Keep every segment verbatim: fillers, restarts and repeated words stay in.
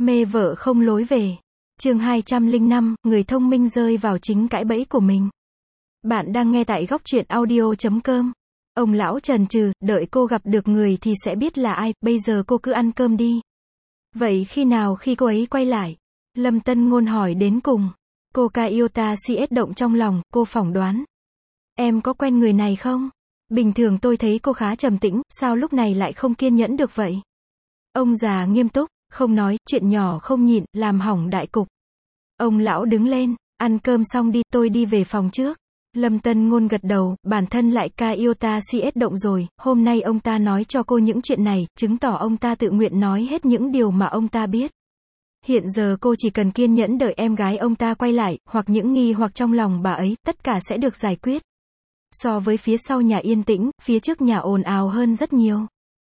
Mê vợ không lối về. Chương hai trăm lẻ năm, người thông minh rơi vào chính cãi bẫy của mình. Bạn đang nghe tại góc truyện audio chấm com. Ông lão chần chừ, đợi cô gặp được người thì sẽ biết là ai, bây giờ cô cứ ăn cơm đi. Vậy khi nào khi cô ấy quay lại? Lâm Tân Ngôn hỏi đến cùng. Cô Kaiota cs động trong lòng, cô phỏng đoán. Em có quen người này không? Bình thường tôi thấy cô khá trầm tĩnh, sao lúc này lại không kiên nhẫn được vậy? Ông già nghiêm túc, không nói, chuyện nhỏ không nhịn, làm hỏng đại cục. Ông lão đứng lên, ăn cơm xong đi, tôi đi về phòng trước. Lâm Tân Ngôn gật đầu, bản thân lại Kaiota cs động rồi, hôm nay ông ta nói cho cô những chuyện này, chứng tỏ ông ta tự nguyện nói hết những điều mà ông ta biết. Hiện giờ cô chỉ cần kiên nhẫn đợi em gái ông ta quay lại, hoặc những nghi hoặc trong lòng bà ấy, tất cả sẽ được giải quyết. So với phía sau nhà yên tĩnh, phía trước nhà ồn ào hơn rất nhiều.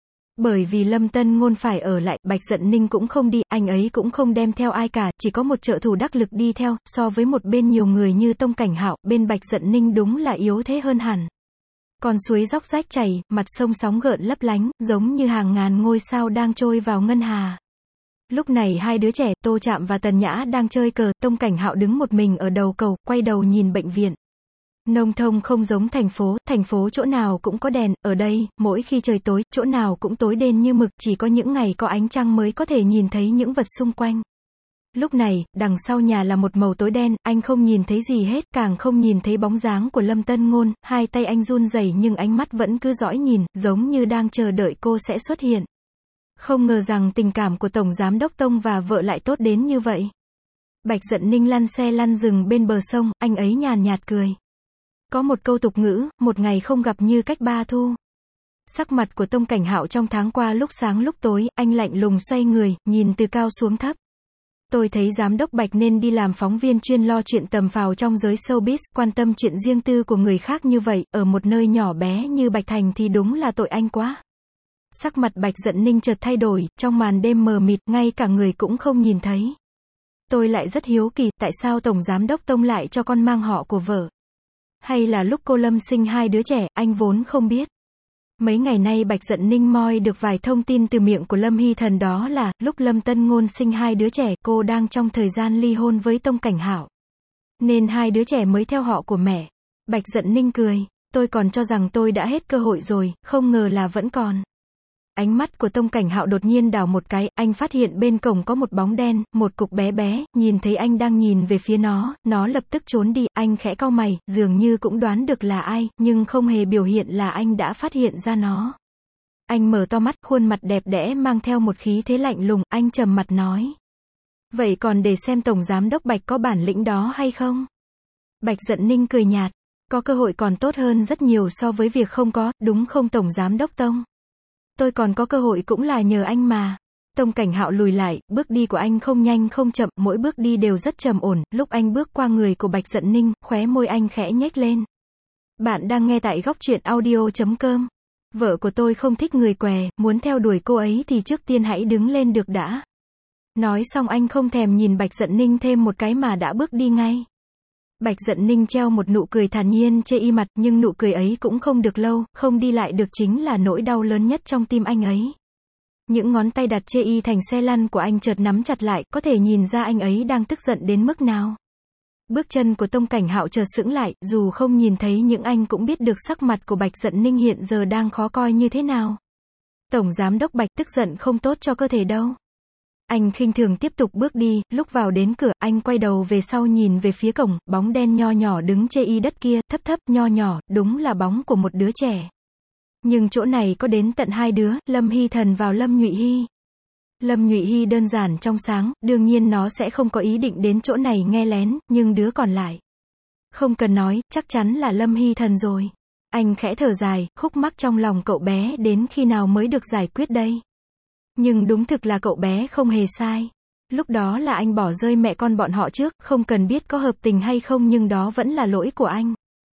Bởi vì Lâm Tân Ngôn phải ở lại, Bạch Dận Ninh cũng không đi, anh ấy cũng không đem theo ai cả, chỉ có một trợ thủ đắc lực đi theo, so với một bên nhiều người như Tông Cảnh Hạo, bên Bạch Dận Ninh đúng là yếu thế hơn hẳn. Con suối róc rách chảy, mặt sông sóng gợn lấp lánh, giống như hàng ngàn ngôi sao đang trôi vào ngân hà. Lúc này hai đứa trẻ, Tô Trạm và Tần Nhã đang chơi cờ, Tông Cảnh Hạo đứng một mình ở đầu cầu, quay đầu nhìn bệnh viện. Nông thôn không giống thành phố, thành phố chỗ nào cũng có đèn, ở đây, mỗi khi trời tối, chỗ nào cũng tối đen như mực, chỉ có những ngày có ánh trăng mới có thể nhìn thấy những vật xung quanh. Lúc này, đằng sau nhà là một màu tối đen, anh không nhìn thấy gì hết, càng không nhìn thấy bóng dáng của Lâm Tân Ngôn, hai tay anh run rẩy nhưng ánh mắt vẫn cứ dõi nhìn, giống như đang chờ đợi cô sẽ xuất hiện. Không ngờ rằng tình cảm của Tổng Giám đốc Tông và vợ lại tốt đến như vậy. Bạch Dận Ninh lăn xe lăn rừng bên bờ sông, anh ấy nhàn nhạt cười. Có một câu tục ngữ, một ngày không gặp như cách ba thu. Sắc mặt của Tông Cảnh Hạo trong tháng qua lúc sáng lúc tối, anh lạnh lùng xoay người, nhìn từ cao xuống thấp. Tôi thấy Giám đốc Bạch nên đi làm phóng viên chuyên lo chuyện tầm phào trong giới showbiz, quan tâm chuyện riêng tư của người khác như vậy, ở một nơi nhỏ bé như Bạch Thành thì đúng là tội anh quá. Sắc mặt Bạch Dận Ninh chợt thay đổi, trong màn đêm mờ mịt, ngay cả người cũng không nhìn thấy. Tôi lại rất hiếu kỳ, tại sao Tổng Giám đốc Tông lại cho con mang họ của vợ? Hay là lúc cô Lâm sinh hai đứa trẻ, anh vốn không biết. Mấy ngày nay Bạch Dận Ninh moi được vài thông tin từ miệng của Lâm Hy Thần, đó là, lúc Lâm Tân Ngôn sinh hai đứa trẻ, cô đang trong thời gian ly hôn với Tông Cảnh Hạo. Nên hai đứa trẻ mới theo họ của mẹ. Bạch Dận Ninh cười, tôi còn cho rằng tôi đã hết cơ hội rồi, không ngờ là vẫn còn. Ánh mắt của Tông Cảnh Hạo đột nhiên đảo một cái, anh phát hiện bên cổng có một bóng đen, một cục bé bé, nhìn thấy anh đang nhìn về phía nó, nó lập tức trốn đi, anh khẽ cau mày, dường như cũng đoán được là ai, nhưng không hề biểu hiện là anh đã phát hiện ra nó. Anh mở to mắt, khuôn mặt đẹp đẽ mang theo một khí thế lạnh lùng, anh trầm mặt nói. Vậy còn để xem Tổng Giám đốc Bạch có bản lĩnh đó hay không? Bạch Dận Ninh cười nhạt, có cơ hội còn tốt hơn rất nhiều so với việc không có, đúng không Tổng Giám đốc Tông? Tôi còn có cơ hội cũng là nhờ anh mà. Tông Cảnh Hạo lùi lại, bước đi của anh không nhanh không chậm, mỗi bước đi đều rất trầm ổn, lúc anh bước qua người của Bạch Dận Ninh, khóe môi anh khẽ nhếch lên. Bạn đang nghe tại góc truyện audio chấm com. Vợ của tôi không thích người què, muốn theo đuổi cô ấy thì trước tiên hãy đứng lên được đã. Nói xong anh không thèm nhìn Bạch Dận Ninh thêm một cái mà đã bước đi ngay. Bạch Dận Ninh treo một nụ cười thản nhiên chê y mặt, nhưng nụ cười ấy cũng không được lâu, không đi lại được chính là nỗi đau lớn nhất trong tim anh ấy. Những ngón tay đặt chê y thành xe lăn của anh chợt nắm chặt lại, có thể nhìn ra anh ấy đang tức giận đến mức nào. Bước chân của Tông Cảnh Hạo chợt sững lại, dù không nhìn thấy nhưng anh cũng biết được sắc mặt của Bạch Dận Ninh hiện giờ đang khó coi như thế nào. Tổng Giám đốc Bạch, tức giận không tốt cho cơ thể đâu. Anh khinh thường tiếp tục bước đi, lúc vào đến cửa, anh quay đầu về sau nhìn về phía cổng, bóng đen nho nhỏ đứng chê y đất kia, thấp thấp, nho nhỏ, đúng là bóng của một đứa trẻ. Nhưng chỗ này có đến tận hai đứa, Lâm Hy Thần vào Lâm Nhụy Hy. Lâm Nhụy Hy đơn giản trong sáng, đương nhiên nó sẽ không có ý định đến chỗ này nghe lén, nhưng đứa còn lại. Không cần nói, chắc chắn là Lâm Hy Thần rồi. Anh khẽ thở dài, khúc mắc trong lòng cậu bé đến khi nào mới được giải quyết đây? Nhưng đúng thực là cậu bé không hề sai. Lúc đó là anh bỏ rơi mẹ con bọn họ trước, không cần biết có hợp tình hay không nhưng đó vẫn là lỗi của anh.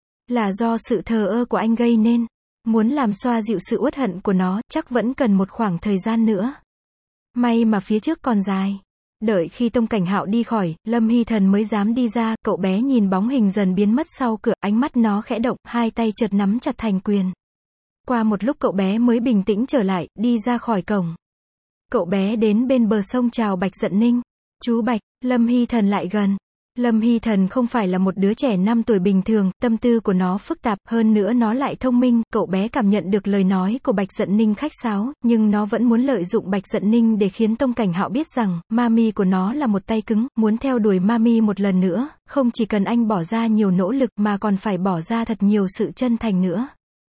Là do sự thờ ơ của anh gây nên. Muốn làm xoa dịu sự uất hận của nó, chắc vẫn cần một khoảng thời gian nữa. May mà phía trước còn dài. Đợi khi Tông Cảnh Hạo đi khỏi, Lâm Hy Thần mới dám đi ra, cậu bé nhìn bóng hình dần biến mất sau cửa, ánh mắt nó khẽ động, hai tay chợt nắm chặt thành quyền. Qua một lúc cậu bé mới bình tĩnh trở lại, đi ra khỏi cổng. Cậu bé đến bên bờ sông chào Bạch Dận Ninh. Chú Bạch, Lâm Hy Thần lại gần. Lâm Hy Thần không phải là một đứa trẻ năm tuổi bình thường, tâm tư của nó phức tạp, hơn nữa nó lại thông minh, cậu bé cảm nhận được lời nói của Bạch Dận Ninh khách sáo, nhưng nó vẫn muốn lợi dụng Bạch Dận Ninh để khiến Tông Cảnh Hạo biết rằng, mami của nó là một tay cứng, muốn theo đuổi mami một lần nữa, không chỉ cần anh bỏ ra nhiều nỗ lực mà còn phải bỏ ra thật nhiều sự chân thành nữa.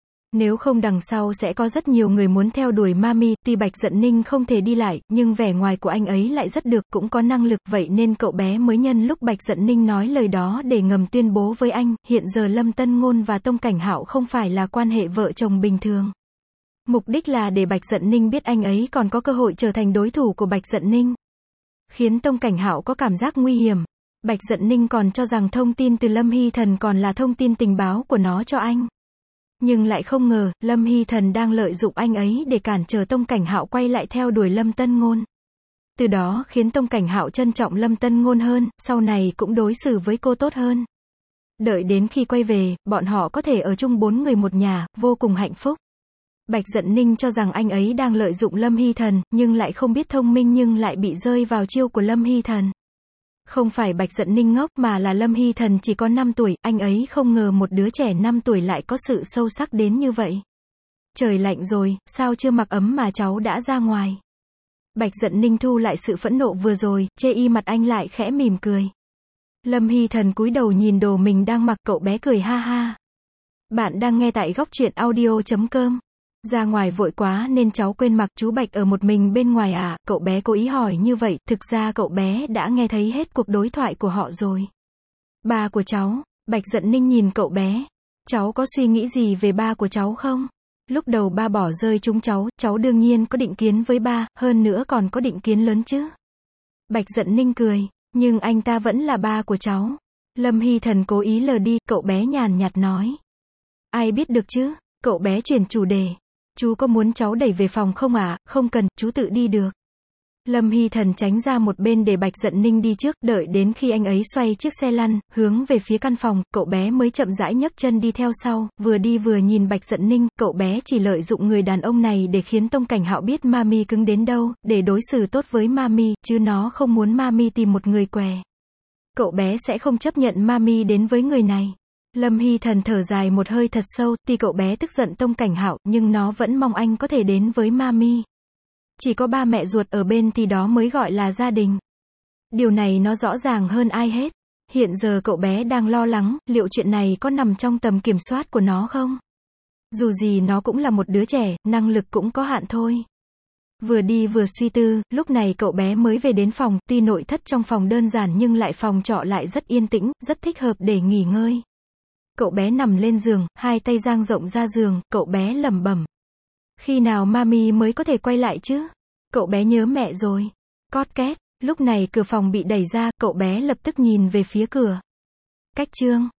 Nếu không đằng sau sẽ có rất nhiều người muốn theo đuổi mami, tuy Bạch Dận Ninh không thể đi lại, nhưng vẻ ngoài của anh ấy lại rất được, cũng có năng lực, vậy nên cậu bé mới nhân lúc Bạch Dận Ninh nói lời đó để ngầm tuyên bố với anh, hiện giờ Lâm Tân Ngôn và Tông Cảnh Hạo không phải là quan hệ vợ chồng bình thường. Mục đích là để Bạch Dận Ninh biết anh ấy còn có cơ hội trở thành đối thủ của Bạch Dận Ninh. Khiến Tông Cảnh Hạo có cảm giác nguy hiểm. Bạch Dận Ninh còn cho rằng thông tin từ Lâm Hy Thần còn là thông tin tình báo của nó cho anh. Nhưng lại không ngờ, Lâm Hy Thần đang lợi dụng anh ấy để cản trở Tông Cảnh Hạo quay lại theo đuổi Lâm Tân Ngôn. Từ đó khiến Tông Cảnh Hạo trân trọng Lâm Tân Ngôn hơn, sau này cũng đối xử với cô tốt hơn. Đợi đến khi quay về, bọn họ có thể ở chung bốn người một nhà, vô cùng hạnh phúc. Bạch Dận Ninh cho rằng anh ấy đang lợi dụng Lâm Hy Thần, nhưng lại không biết thông minh nhưng lại bị rơi vào chiêu của Lâm Hy Thần. Không phải Bạch Dận Ninh ngốc mà là Lâm Hy Thần chỉ có năm tuổi, anh ấy không ngờ một đứa trẻ năm tuổi lại có sự sâu sắc đến như vậy. Trời lạnh rồi, sao chưa mặc ấm mà cháu đã ra ngoài? Bạch Dận Ninh thu lại sự phẫn nộ vừa rồi, chê y mặt anh lại khẽ mỉm cười. Lâm Hy Thần cúi đầu nhìn đồ mình đang mặc, cậu bé cười ha ha. Bạn đang nghe tại góc truyện audio chấm com. Ra ngoài vội quá nên cháu quên mặc, chú Bạch ở một mình bên ngoài à? Cậu bé cố ý hỏi như vậy, thực ra cậu bé đã nghe thấy hết cuộc đối thoại của họ rồi. Ba của cháu, Bạch Dận Ninh nhìn cậu bé. Cháu có suy nghĩ gì về ba của cháu không? Lúc đầu ba bỏ rơi chúng cháu, cháu đương nhiên có định kiến với ba, hơn nữa còn có định kiến lớn chứ. Bạch Dận Ninh cười, nhưng anh ta vẫn là ba của cháu. Lâm Hy Thần cố ý lờ đi, cậu bé nhàn nhạt nói. Ai biết được chứ? Cậu bé chuyển chủ đề. Chú có muốn cháu đẩy về phòng không ạ? À? Không cần, chú tự đi được. Lâm Hy Thần tránh ra một bên để Bạch Dận Ninh đi trước, đợi đến khi anh ấy xoay chiếc xe lăn, hướng về phía căn phòng, cậu bé mới chậm rãi nhấc chân đi theo sau, vừa đi vừa nhìn Bạch Dận Ninh, cậu bé chỉ lợi dụng người đàn ông này để khiến Tông Cảnh Hạo biết mami cứng đến đâu, để đối xử tốt với mami, chứ nó không muốn mami tìm một người què. Cậu bé sẽ không chấp nhận mami đến với người này. Lâm Hy Thần thở dài một hơi thật sâu, tuy cậu bé tức giận Tông Cảnh Hạo, nhưng nó vẫn mong anh có thể đến với mami. Chỉ có ba mẹ ruột ở bên thì đó mới gọi là gia đình. Điều này nó rõ ràng hơn ai hết. Hiện giờ cậu bé đang lo lắng, liệu chuyện này có nằm trong tầm kiểm soát của nó không? Dù gì nó cũng là một đứa trẻ, năng lực cũng có hạn thôi. Vừa đi vừa suy tư, lúc này cậu bé mới về đến phòng, tuy nội thất trong phòng đơn giản nhưng lại phòng trọ lại rất yên tĩnh, rất thích hợp để nghỉ ngơi. Cậu bé nằm lên giường, hai tay dang rộng ra giường, cậu bé lẩm bẩm. Khi nào mami mới có thể quay lại chứ? Cậu bé nhớ mẹ rồi. Cót két, lúc này cửa phòng bị đẩy ra, cậu bé lập tức nhìn về phía cửa. Cách chương